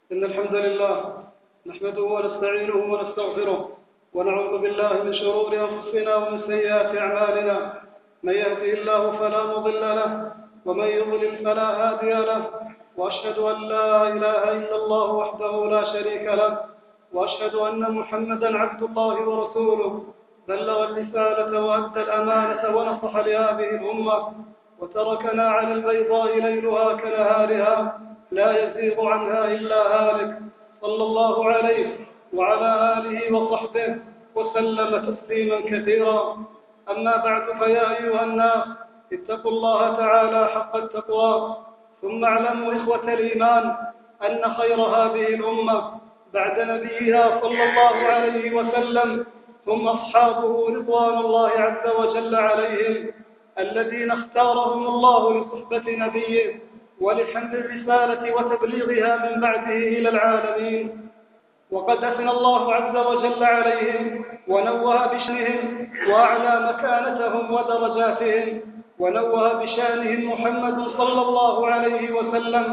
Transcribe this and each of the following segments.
إن الحمد لله نحمده ونستعينه ونستغفره ونعوذ بالله من شرور أنفسنا ومن سيئات أعمالنا. من يهده الله فلا مضل له ومن يضلل فلا هادي له، وأشهد أن لا إله إلا الله وحده لا شريك له، وأشهد أن محمدا عبد الله ورسوله بلغ الرسالة وأدى الأمانة ونصح لهذه الأمة وتركنا على البيضاء ليلها كنهارها لا يزيغ عنها إلا هالك، صلى الله عليه وعلى آله وصحبه وسلم تسليما كثيرا. أما بعد، فيا أيها الناس اتقوا الله تعالى حق التقوى، ثم اعلموا إخوة الإيمان أن خير هذه الأمة بعد نبيها صلى الله عليه وسلم هم أصحابه رضوان الله عز وجل عليهم، الذين اختارهم الله لصحبة نبيه ولحمل الرسالة وتبليغها من بعده إلى العالمين. وقد أثنى الله عز وجل عليهم ونوه بشأنهم وأعلى مكانتهم ودرجاتهم، ونوه بشأنهم محمد صلى الله عليه وسلم،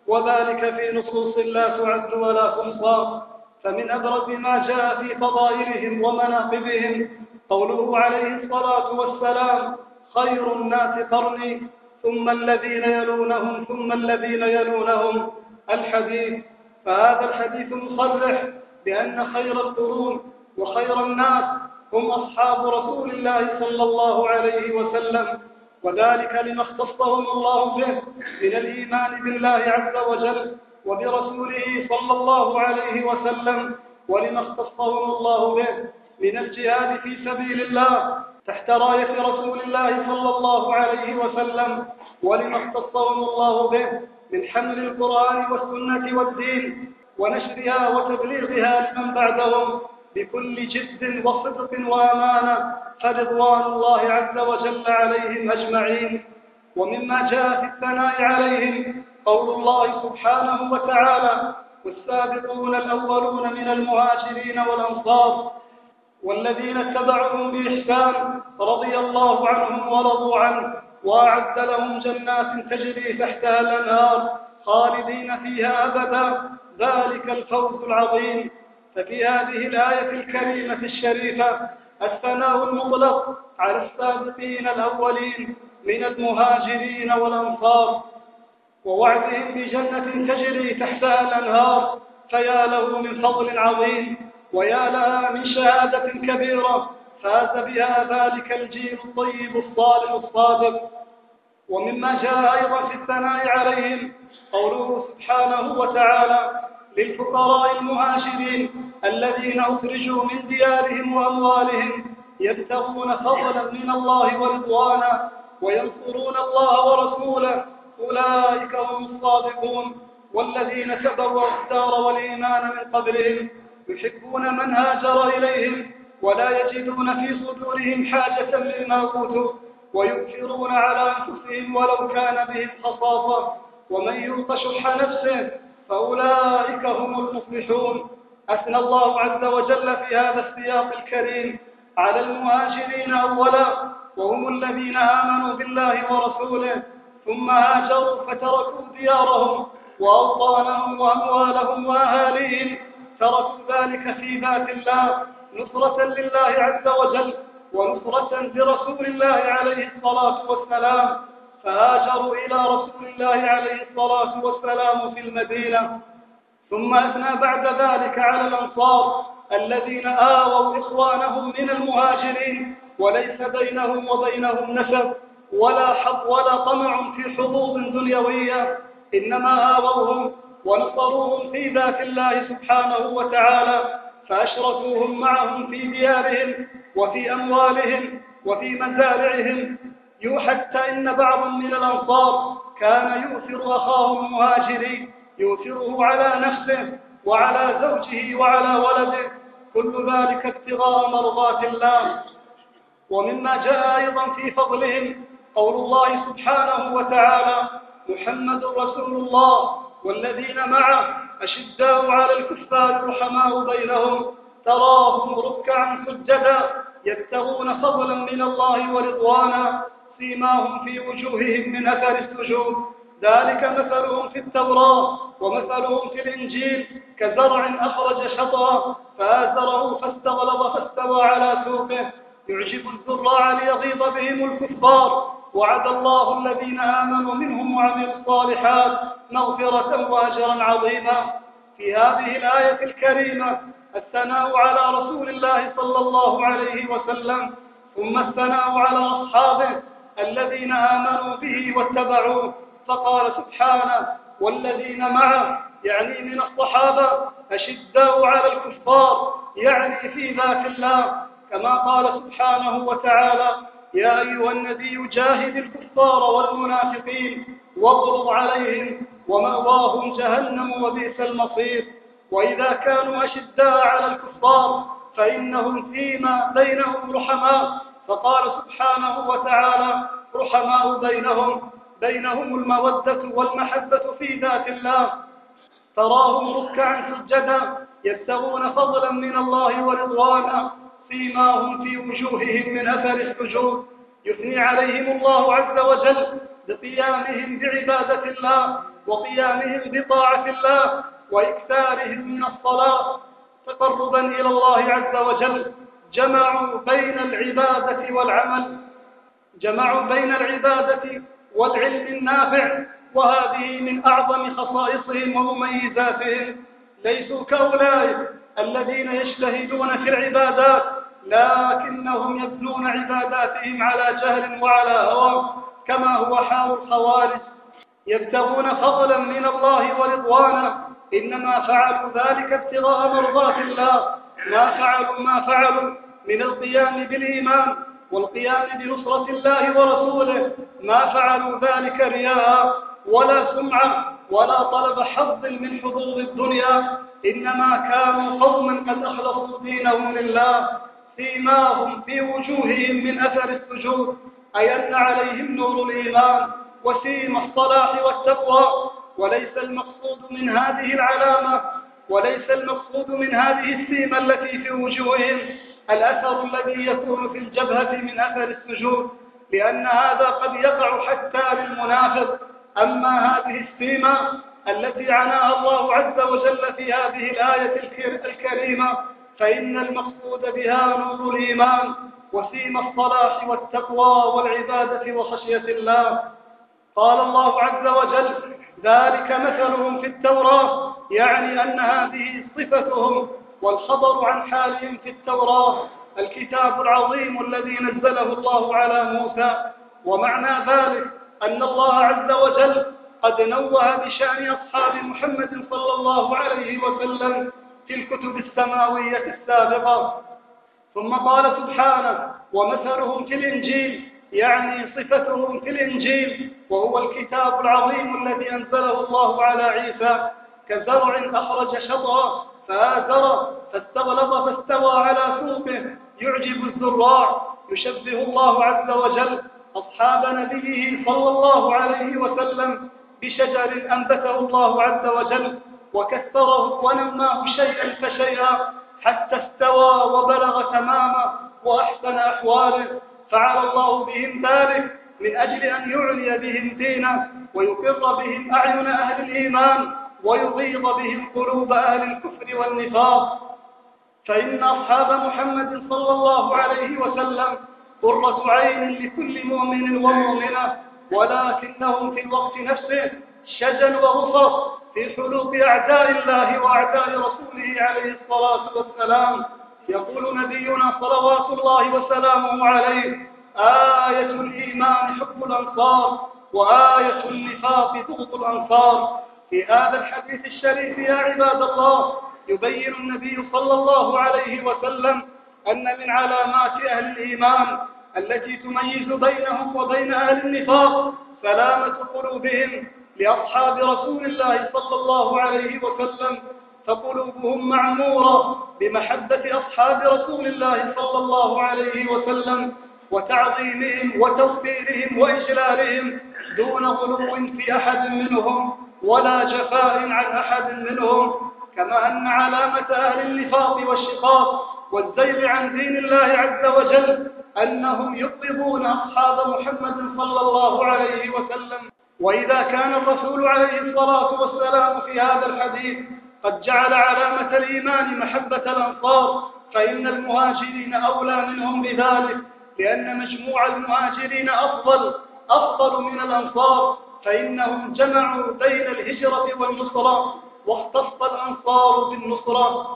وذلك في نصوص لا تعد ولا تحصى. فمن أبرز ما جاء في فضائلهم ومناقبهم قوله عليه الصلاة والسلام: خير الناس قرني ثم الذين يلونهم ثم الذين يلونهم، الحديث. فهذا الحديث مصرح بأن خير القرون وخير الناس هم أصحاب رسول الله صلى الله عليه وسلم، وذلك لما اختصهم الله به من الإيمان بالله عز وجل وبرسوله صلى الله عليه وسلم، ولما اختصهم الله به من الجهاد في سبيل الله تحت راية رسول الله صلى الله عليه وسلم، ولما اختصهم الله به من حمل القرآن والسنة والدين ونشرها وتبليغها لمن بعدهم بكل جد وصدق وأمانة، فرضوان الله عز وجل عليهم أجمعين. ومما جاء في الثناء عليهم قول الله سبحانه وتعالى: والسابقون الأولون من المهاجرين والأنصار والذين اتبعوهم بإحسان رضي الله عنهم ورضوا عنه وأعد لهم جنات تجري تحتها الأنهار خالدين فيها أبدا، ذلك الفوز العظيم. ففي هذه الآية الكريمة الشريفة الثناء المطلق على السابقين الأولين من المهاجرين والأنصار، ووعدهم بجنة تجري تحتها الأنهار، فيا له من فضل عظيم ويا لها من شهادة كبيرة فاز بها ذلك الجيل الطيب الصالح الصادق. ومما جاء أيضا في الثناء عليهم قوله سبحانه وتعالى: للفقراء المهاجرين الذين أخرجوا من ديارهم وأموالهم يبتغون فضلا من الله ورضوانا وينصرون الله ورسوله أولئك هم الصادقون، والذين تبوأوا الدار والإيمان من قبلهم يحبون من هاجر إليهم ولا يجدون في صدورهم حاجة مما أوتوا ويؤثرون على أنفسهم ولو كان بهم خصاصة ومن يوق شح نفسه فأولئك هم المفلحون. أثنى الله عز وجل في هذا السياق الكريم على المهاجرين أولا، وهم الذين آمنوا بالله ورسوله ثم هاجروا فتركوا ديارهم وأوطانهم وأموالهم وأهاليهم، تركوا ذلك في ذات الله نصرة لله عز وجل ونصرة لرسول الله عليه الصلاة والسلام، فهاجروا إلى رسول الله عليه الصلاة والسلام في المدينة. ثم أثنى بعد ذلك على الأنصار الذين آووا إخوانهم من المهاجرين وليس بينهم وبينهم نسب ولا حظ ولا طمع في حظوظ دنيوية، إنما آووهم ونصروهم في ذات الله سبحانه وتعالى، فأشركوهم معهم في ديارهم وفي أموالهم وفي مزارعهم، حتى إن بعض من الأنصار كان يؤثر أخاه المهاجري، يؤثره على نفسه وعلى زوجه وعلى ولده، كل ذلك ابتغاء مرضات الله. ومما جاء أيضا في فضلهم قول الله سبحانه وتعالى: محمد رسول الله والذين معه أشداء على الكفار رحماء بينهم تراهم ركعا سجدا يبتغون فضلا من الله ورضوانا سيماهم في وجوههم من أثر السجود ذلك مثلهم في التوراة ومثلهم في الإنجيل كزرع أخرج شطأه فآزره فاستغلظ فاستوى على سوقه يعجب الزراع ليغيظ بهم الكفار وعد الله الذين آمنوا منهم وعملوا الصالحات مغفرة وأجرا عظيما. في هذه الآية الكريمة الثناء على رسول الله صلى الله عليه وسلم، ثم الثناء على أصحابه الذين آمنوا به واتبعوه، فقال سبحانه: والذين معه، يعني من الصحابة، أشداء على الكفار، يعني في ذات الله، كما قال سبحانه وتعالى: يا أيها النبي جاهد الكفار والمنافقين واغلظ عليهم ومأواهم جهنم وبئس المصير. وإذا كانوا أشداء على الكفار فإنهم فيما بينهم رحماء، فقال سبحانه وتعالى: رحماء بينهم المودة والمحبة في ذات الله، تراهم ركعا سجدا يبتغون فضلا من الله ورضوانا سيماهم في وجوههم من أثر السجود. يثني عليهم الله عز وجل بقيامهم بعبادة الله وقيامهم بطاعة الله وإكثارهم من الصلاة تقربا إلى الله عز وجل. جمعوا بين العبادة والعلم النافع، وهذه من أعظم خصائصهم ومميزاتهم. ليسوا كأولئك الذين يجتهدون في العبادات لكنهم يبنون عباداتهم على جهل وعلى هوى، كما هو حال الخوارج، يبتغون فضلا من الله ورضوانا، إنما فعلوا ذلك ابتغاء مرضات الله. ما فعلوا من القيام بالإيمان والقيام بنصرة الله ورسوله، ما فعلوا ذلك رياء ولا سمعة ولا طلب حظ من حظوظ الدنيا، إنما كانوا قوما قد أخلصوا دينهم لله. سيماهم في وجوههم من أثر السجود، أي أن عليهم نور الإيمان وسيم الصلاح والتقوى. وليس المقصود من هذه العلامة وليس المقصود من هذه السيمة التي في وجوههم الأثر الذي يكون في الجبهة من أثر السجود، لأن هذا قد يقع حتى للمنافق. أما هذه السيمة التي عناها الله عز وجل في هذه الآية الكريمة فإن المقصود بها نور الإيمان وسيم الصلاح والتقوى والعبادة وخشية الله. قال الله عز وجل: ذلك مثلهم في التوراة، يعني أن هذه صفتهم، والخبر عن حالهم في التوراة الكتاب العظيم الذي نزله الله على موسى. ومعنى ذلك أن الله عز وجل قد نوه بشأن أصحاب محمد صلى الله عليه وسلم في الكتب السماوية السابقة. ثم قال سبحانه: ومثلهم في الإنجيل، يعني صفتهم في الإنجيل وهو الكتاب العظيم الذي أنزله الله على عيسى كزرع أخرج شطأه فآزره فاستغلظ فاستوى على سوقه يعجب الزراع. يشبه الله عز وجل أصحاب نبيه صلى الله عليه وسلم بشجر أنبته الله عز وجل وكثره ونماه شيئا فشيئا حتى استوى وبلغ تمامه وأحسن أحواله، فعل الله بهم ذلك من أجل أن يعلي بهم دينه ويقر بهم أعين أهل الإيمان ويغيظ بهم قلوب أهل الكفر والنفاق. فإن أصحاب محمد صلى الله عليه وسلم قرة عين لكل مؤمن ومؤمنة، ولكنهم في الوقت نفسه شجن وغصر في حلوق أعداء الله وأعداء رسوله عليه الصلاة والسلام. يقول نبينا صلوات الله وسلامه عليه: آية الإيمان حب الأنصار وآية النفاق بغض الأنصار. في هذا الحديث الشريف يا عباد الله يبين النبي صلى الله عليه وسلم أن من علامات أهل الإيمان التي تميز بينهم وبين أهل النفاق سلامة قلوبهم لأصحاب رسول الله صلى الله عليه وسلم، فقلوبهم معمورة بمحبة أصحاب رسول الله صلى الله عليه وسلم وتعظيمهم وتوقيرهم وإجلالهم دون غلو في أحد منهم ولا جفاء عن أحد منهم. كما أن علامة أهل النفاق والشقاق والزيغ عن دين الله عز وجل أنهم يبغضون أصحاب محمد صلى الله عليه وسلم وإذا كان الرسول عليه الصلاة والسلام في هذا الحديث قد جعل علامة الإيمان محبة الأنصار، فإن المهاجرين أولى منهم بذلك، لأن مجموع المهاجرين أفضل من الأنصار، فإنهم جمعوا بين الهجرة والنصرة، واختص الأنصار بالنصرة.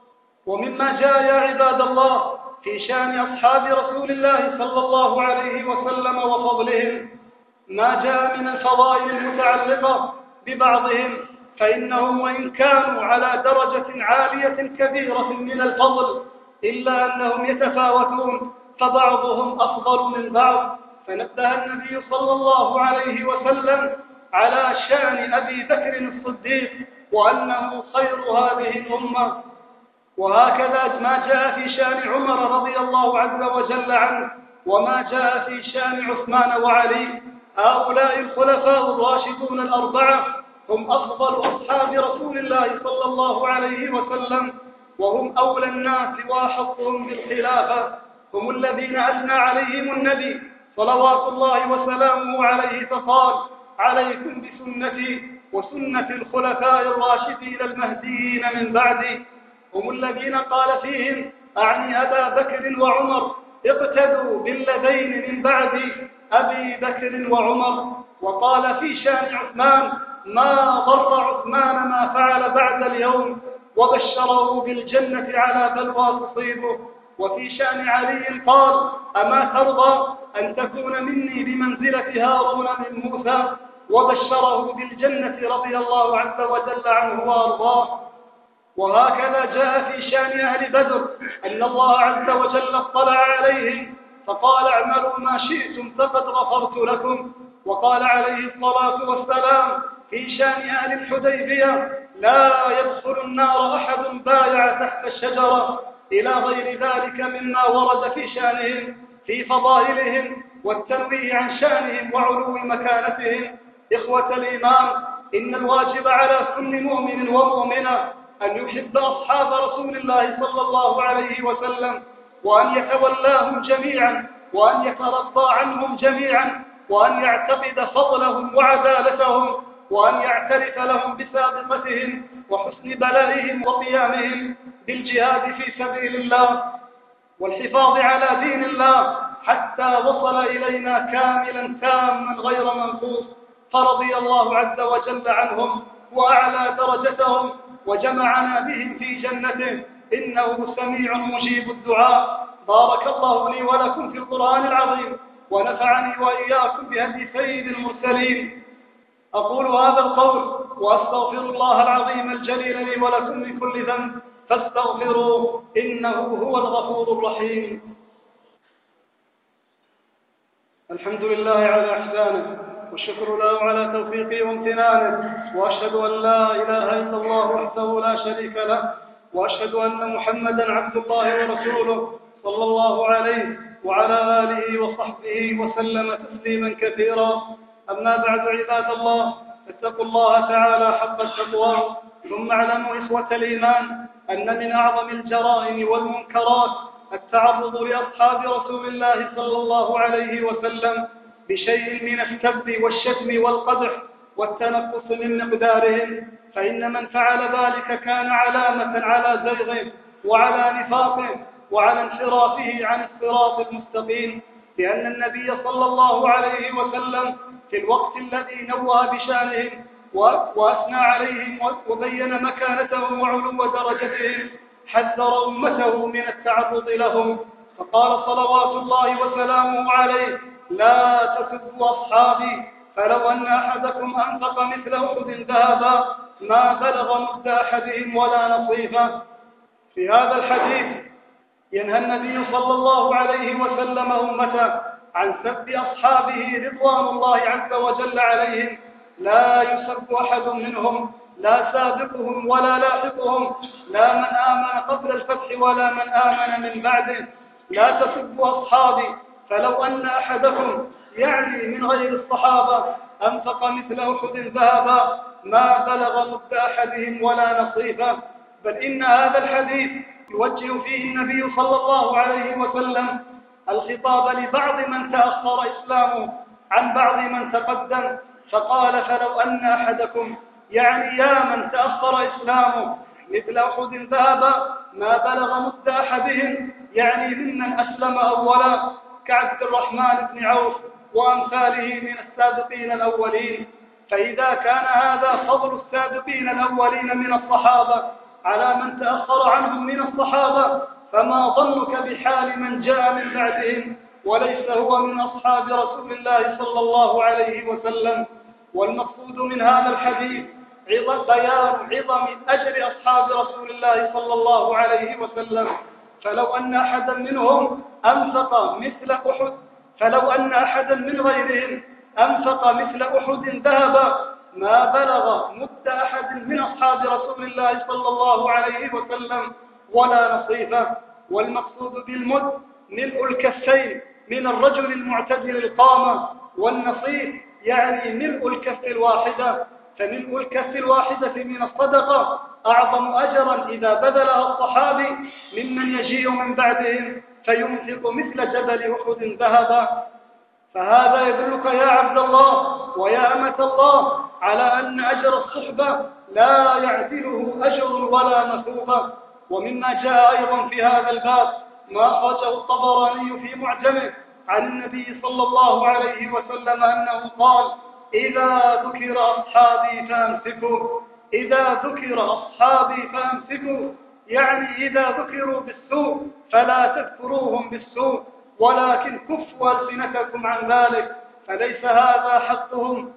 ومما جاء يا عباد الله في شأن أصحاب رسول الله صلى الله عليه وسلم وفضلهم ما جاء من الفضائل المتعلقة ببعضهم، فإنهم وإن كانوا على درجة عالية كبيرة من الفضل إلا أنهم يتفاوتون، فبعضهم أفضل من بعض. فنبه النبي صلى الله عليه وسلم على شأن أبي بكر الصديق وأنه خير هذه الأمة. وهكذا ما جاء في شأن عمر رضي الله عز وجل عنه، وما جاء في شأن عثمان وعلي، هؤلاء الخلفاء الراشدون الأربعة هم أفضل أصحاب رسول الله صلى الله عليه وسلم، وهم أولى الناس وأحقهم بالخلافة، هم الذين أثنى عليهم النبي صلوات الله وسلامه عليه فقال: عليكم بسنتي وسنة الخلفاء الراشدين المهديين من بعدي. هم الذين قال فيهم، أعني أبا بكر وعمر: اقتدوا بالذين من بعد أبي بكر وعمر. وقال في شأن عثمان: ما ضر عثمان ما فعل بعد اليوم، وبشره بالجنة على بلوى تصيبه. وفي شأن علي قال: أما ترضى أن تكون مني بمنزلة هارون من موسى، وبشره بالجنة رضي الله عز وجل عنه وأرضاه. وهكذا جاء في شأن أهل بدر أن الله عز وجل اطلع عليهم فقال: اعملوا ما شئتم فقد غفرت لكم. وقال عليه الصلاة والسلام في شأن أهل الحديبية: لا يدخل النار أحد بايع تحت الشجرة، إلى غير ذلك مما ورد في شأنهم في فضائلهم والتنويه عن شأنهم وعلو مكانتهم. إخوة الإيمان، إن الواجب على كل مؤمن ومؤمنة أن يحب أصحاب رسول الله صلى الله عليه وسلم، وأن يتولاهم جميعا، وأن يترضى عنهم جميعا، وأن يعتقد فضلهم وعدالتهم، وأن يعترف لهم بسابقتهم وحسن بلائهم وقيامهم بالجهاد في سبيل الله والحفاظ على دين الله حتى وصل إلينا كاملا تاما غير منقوص. فرضي الله عز وجل عنهم وأعلى درجتهم وجمعنا بهم في جنته، إنه سميع مجيب الدعاء. بارك الله لي ولكم في القرآن العظيم، ونفعني وإياكم بهدي سيد المرسلين. أقول هذا القول وأستغفر الله العظيم الجليل لي ولكم من كل ذنب، فاستغفروه إنه هو الغفور الرحيم. الحمد لله على إحسانه، والشكر له على توفيقه وامتنانه، وأشهد أن لا إله إلا الله وحده لا شريك له، وأشهد أن محمدا عبد الله ورسوله صلى الله عليه وعلى آله وصحبه وسلم تسليما كثيرا. أما بعد، عباد الله، اتقوا الله تعالى حق التقوى. ثم اعلموا إخوة الإيمان أن من أعظم الجرائم والمنكرات التعرض لأصحاب رسول الله صلى الله عليه وسلم بشيء من السب والشتم والقدح والتنقص من مقدارهم، فإن من فعل ذلك كان علامة على زيغه وعلى نفاقه وعلى انحرافه عن الصراط المستقيم، لأن النبي صلى الله عليه وسلم في الوقت الذي نوه بشأنهم وأثنى عليهم وبين مكانتهم وعلو درجتهم حذر أمته من التعرض لهم، فقال صلوات الله وسلامه عليه: لا تسبوا أصحابي، فلو أن أحدكم أنفق مثل أحد ذهبا ما بلغ مد أحدهم ولا نصيفه. في هذا الحديث ينهى النبي صلى الله عليه وسلم أمته عن سب أصحابه رضوان الله عز وجل عليهم، لا يسب أحد منهم، لا سابقهم ولا لاحقهم، لا من آمن قبل الفتح ولا من آمن من بعده. لا تسبوا أصحابي، فلو أن أحدكم يعني من غير الصحابة أنفق مثل أحد ذهبا ما بلغ مد أحدهم ولا نصيفه. بل إن هذا الحديث يوجه فيه النبي صلى الله عليه وسلم الخطاب لبعض من تأخر إسلامه عن بعض من تقدم، فقال: فلو أن أحدكم، يعني يا من تأخر إسلامه، مثل أحد ذهب ما بلغ مد أحدهم، يعني ممن أسلم أولا كعبد الرحمن بن عوف وأمثاله من السابقين الأولين. فإذا كان هذا فضل السابقين الأولين من الصحابة على من تأخر عنهم من الصحابة، فما ظنك بحال من جاء من بعدهم وليس هو من أصحاب رسول الله صلى الله عليه وسلم. والمقصود من هذا الحديث بيان عظم أجر أصحاب رسول الله صلى الله عليه وسلم. فلو أن أحدا منهم أنفق مثل أحد، فلو أن أحدا من غيرهم أنفق مثل أحد ذهب ما بلغ مد أحد من أصحاب رسول الله صلى الله عليه وسلم ولا نصيفه. والمقصود بالمد ملء الكفين من الرجل المعتدل القامة، والنصيف يعني ملء الكف الواحدة. فملء الكف الواحدة من الصدقة أعظم أجرا إذا بذلها الصحابي ممن يجيء من بعدهم فينفق مثل جبل أحد ذهبا. فهذا يدلك يا عبد الله ويا أمة الله على أن أجر الصحبة لا يعدله أجر ولا مثوبة. ومما جاء أيضا في هذا الباب ما أخرجه الطبراني في معجمه عن النبي صلى الله عليه وسلم أنه قال: إذا ذكر أصحابي فأمسكوا، إذا ذكر أصحابي فأمسكوا، يعني إذا ذكروا بالسوء فلا تذكروهم بالسوء، ولكن كفوا ألسنتكم عن ذلك، فليس هذا حقهم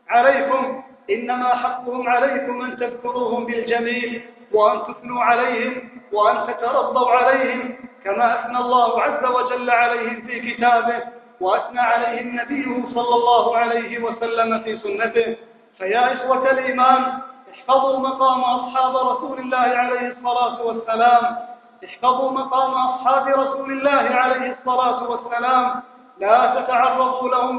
عليكم، إنما حقهم عليكم أن تذكروهم بالجميل، وأن تثنوا عليهم، وأن تترضوا عليهم كما أثنى الله عز وجل عليهم في كتابه، وأثنى عليهم نبيه صلى الله عليه وسلم في سنته. فيا إخوة الإيمان، احفظوا مقام أصحاب رسول الله عليه الصلاة والسلام، احفظوا مقام أصحاب رسول الله عليه الصلاة والسلام. لا تتعرضوا لهم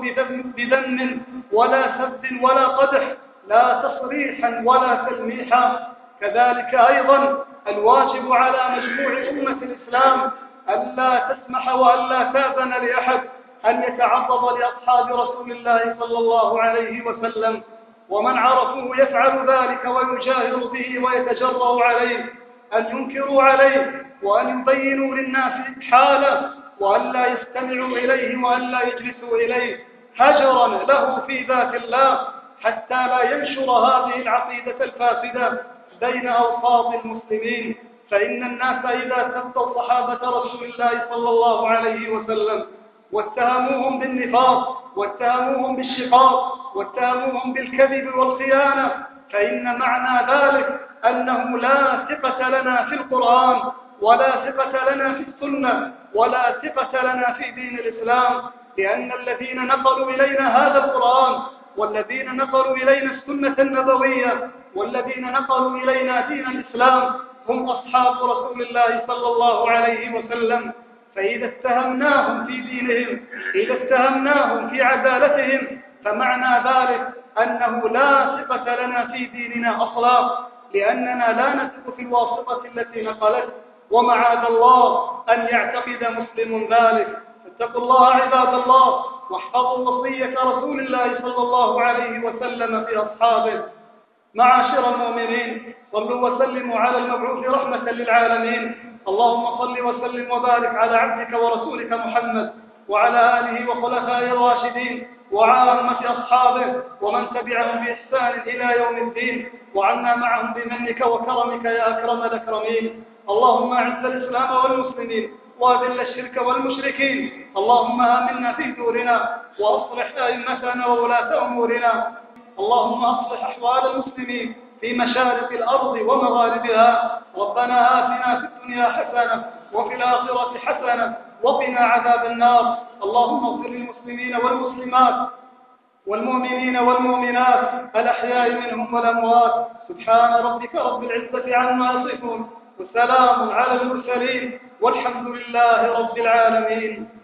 بذم ولا سب ولا قدح، لا تصريحا ولا تلميحا. كذلك أيضا الواجب على مجموع أمة الإسلام ألا تسمح وألا تأذن لأحد أن يتعرض لأصحاب رسول الله صلى الله عليه وسلم، ومن عرفوه يفعل ذلك ويجاهر به ويتجرأ عليه، أن ينكروا عليه وأن يبينوا للناس حاله، وأن لا يستمعوا إليه وأن لا يجلسوا إليه هجرا له في ذات الله، حتى لا ينشر هذه العقيدة الفاسدة بين أوساط المسلمين. فإن الناس إذا سبوا صحابة رسول الله صلى الله عليه وسلم واتهموهم بالنفاق واتهموهم بالشقاق واتهموهم بالكذب والخيانة، فإن معنى ذلك أنه لا ثقة لنا في القرآن، ولا ثقة لنا في السنة، ولا ثقة لنا في دين الإسلام، لأن الذين نقلوا إلينا هذا القرآن، والذين نقلوا إلينا السنة النبوية، والذين نقلوا إلينا دين الإسلام هم أصحاب رسول الله صلى الله عليه وسلم. فإذا اتهمناهم في دينهم، إذا اتهمناهم في عدالتهم، فمعنى ذلك أنه لا ثقة لنا في ديننا أصلا، لأننا لا نثق في الواسطة التي نقلت، ومعاذ الله أن يعتقد مسلم ذلك. اتقوا الله عباد الله، واحفظوا وصية رسول الله صلى الله عليه وسلم في أصحابه. معاشر المؤمنين، صلوا وسلموا على المبعوث رحمة للعالمين. اللهم صل وسلم وبارك على عبدك ورسولك محمد وعلى آله وخلفائه الراشدين وعامة أصحابه ومن تبعهم بإحسان إلى يوم الدين، وعنا معهم بمنك وكرمك يا أكرم الأكرمين. اللهم أعز الإسلام والمسلمين وأذل الشرك والمشركين. اللهم آمنا في دورنا وأصلح أئمتنا وولاة أمورنا. اللهم أصلح أحوال المسلمين في مشارق الأرض ومغاربها. ربنا آتنا في الدنيا حسنة وفي الآخرة حسنة وقنا عذاب النار. اللهم اغفر للمسلمين والمسلمات والمؤمنين والمؤمنات الأحياء منهم والأموات. سبحان ربك رب العزة عما يصفون، وسلام على المرسلين، والحمد لله رب العالمين.